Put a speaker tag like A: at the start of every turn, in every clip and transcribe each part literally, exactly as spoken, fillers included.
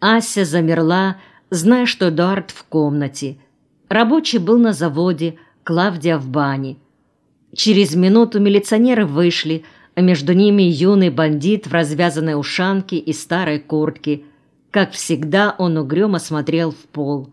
A: Ася замерла, зная, что Эдуард в комнате. Рабочий был на заводе, Клавдия в бане. Через минуту милиционеры вышли, а между ними юный бандит в развязанной ушанке и старой куртке. Как всегда, он угрюмо смотрел в пол.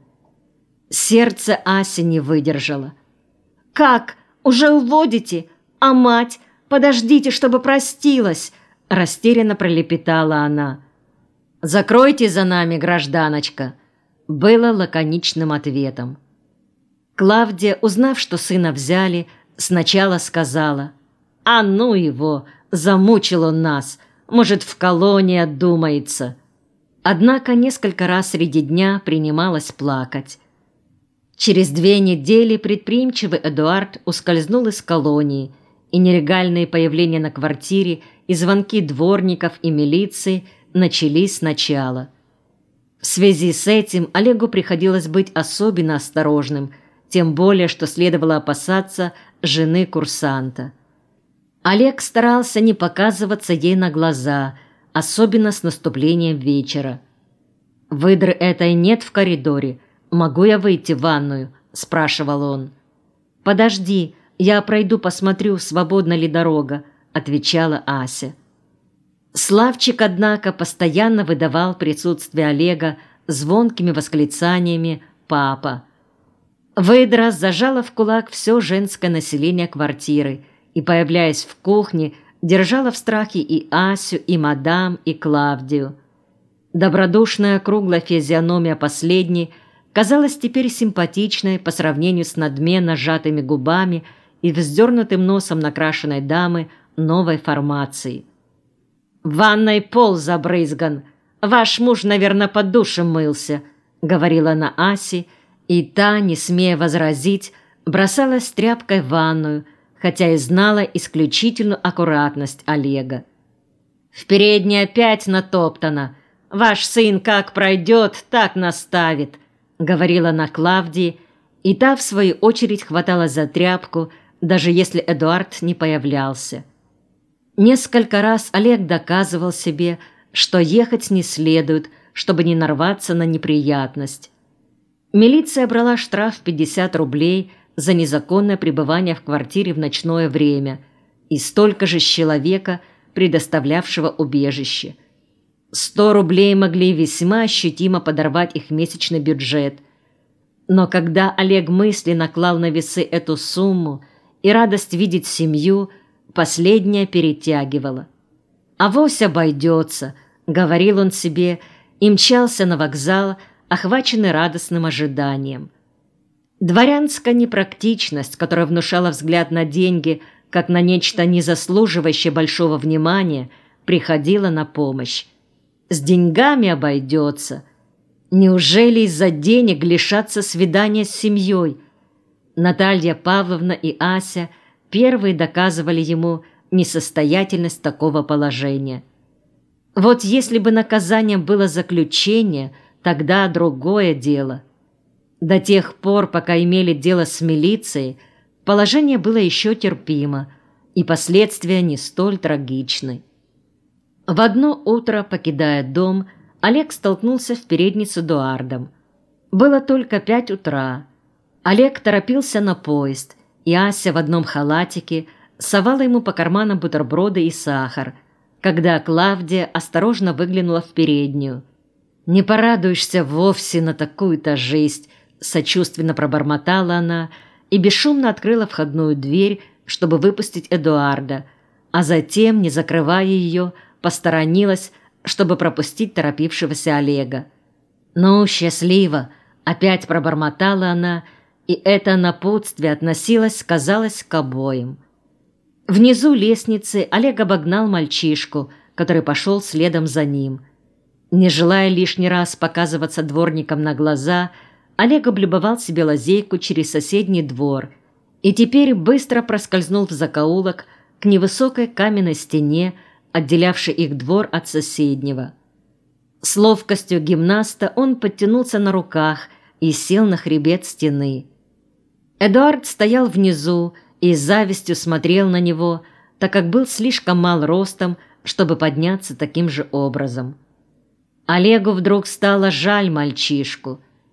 A: Сердце Аси не выдержало. «Как? Уже уводите? А мать? Подождите, чтобы простилась!» Растерянно пролепетала она. «Закройте за нами, гражданочка!» Было лаконичным ответом. Клавдия, узнав, что сына взяли, сначала сказала: «А ну его! Замучил он нас! Может, в колонии отдумается!» Однако несколько раз среди дня принималась плакать. Через две недели предприимчивый Эдуард ускользнул из колонии, и нелегальные появления на квартире и звонки дворников и милиции начались сначала. В связи с этим Олегу приходилось быть особенно осторожным, тем более, что следовало опасаться жены курсанта. Олег старался не показываться ей на глаза, особенно с наступлением вечера. «Выдры этой нет в коридоре. Могу я выйти в ванную?» – спрашивал он. «Подожди, я пройду, посмотрю, свободна ли дорога», – отвечала Ася. Славчик, однако, постоянно выдавал присутствие Олега звонкими восклицаниями «папа». Выдра зажала в кулак все женское население квартиры и, появляясь в кухне, держала в страхе и Асю, и мадам, и Клавдию. Добродушная круглая физиономия последней казалась теперь симпатичной по сравнению с надменно сжатыми губами и вздернутым носом накрашенной дамы новой формации. «В ванной пол забрызган. Ваш муж, наверное, под душем мылся», — говорила она Асе, и та, не смея возразить, бросалась тряпкой в ванную, хотя и знала исключительную аккуратность Олега. «В передней опять натоптано. Ваш сын как пройдет, так наставит», — говорила она Клавдии, и та, в свою очередь, хваталась за тряпку, даже если Эдуард не появлялся. Несколько раз Олег доказывал себе, что ехать не следует, чтобы не нарваться на неприятность. Милиция брала штраф в пятьдесят рублей за незаконное пребывание в квартире в ночное время и столько же с человека, предоставлявшего убежище. Сто рублей могли весьма ощутимо подорвать их месячный бюджет. Но когда Олег мысленно клал на весы эту сумму и радость видеть семью, последняя перетягивала. «Авось обойдется», — говорил он себе, и мчался на вокзал, охваченный радостным ожиданием. Дворянская непрактичность, которая внушала взгляд на деньги, как на нечто незаслуживающее большого внимания, приходила на помощь. С деньгами обойдется. Неужели из-за денег лишатся свидания с семьей? Наталья Павловна и Ася первые доказывали ему несостоятельность такого положения. Вот если бы наказанием было заключение, тогда другое дело. До тех пор, пока имели дело с милицией, положение было еще терпимо, и последствия не столь трагичны. В одно утро, покидая дом, Олег столкнулся в передней с Эдуардом. Было только пять утра. Олег торопился на поезд, и Ася в одном халатике совала ему по карманам бутерброды и сахар, когда Клавдия осторожно выглянула в переднюю. «Не порадуешься вовсе на такую-то жесть», — сочувственно пробормотала она и бесшумно открыла входную дверь, чтобы выпустить Эдуарда, а затем, не закрывая ее, посторонилась, чтобы пропустить торопившегося Олега. «Ну, счастливо!» — опять пробормотала она, и это напутствие относилось, казалось, к обоим. Внизу лестницы Олег обогнал мальчишку, который пошел следом за ним. Не желая лишний раз показываться дворникам на глаза, Олег облюбовал себе лазейку через соседний двор и теперь быстро проскользнул в закоулок к невысокой каменной стене, отделявшей их двор от соседнего. С ловкостью гимнаста он подтянулся на руках и сел на хребет стены. Эдуард стоял внизу и с завистью смотрел на него, так как был слишком мал ростом, чтобы подняться таким же образом. Олегу вдруг стало жаль мальчишку.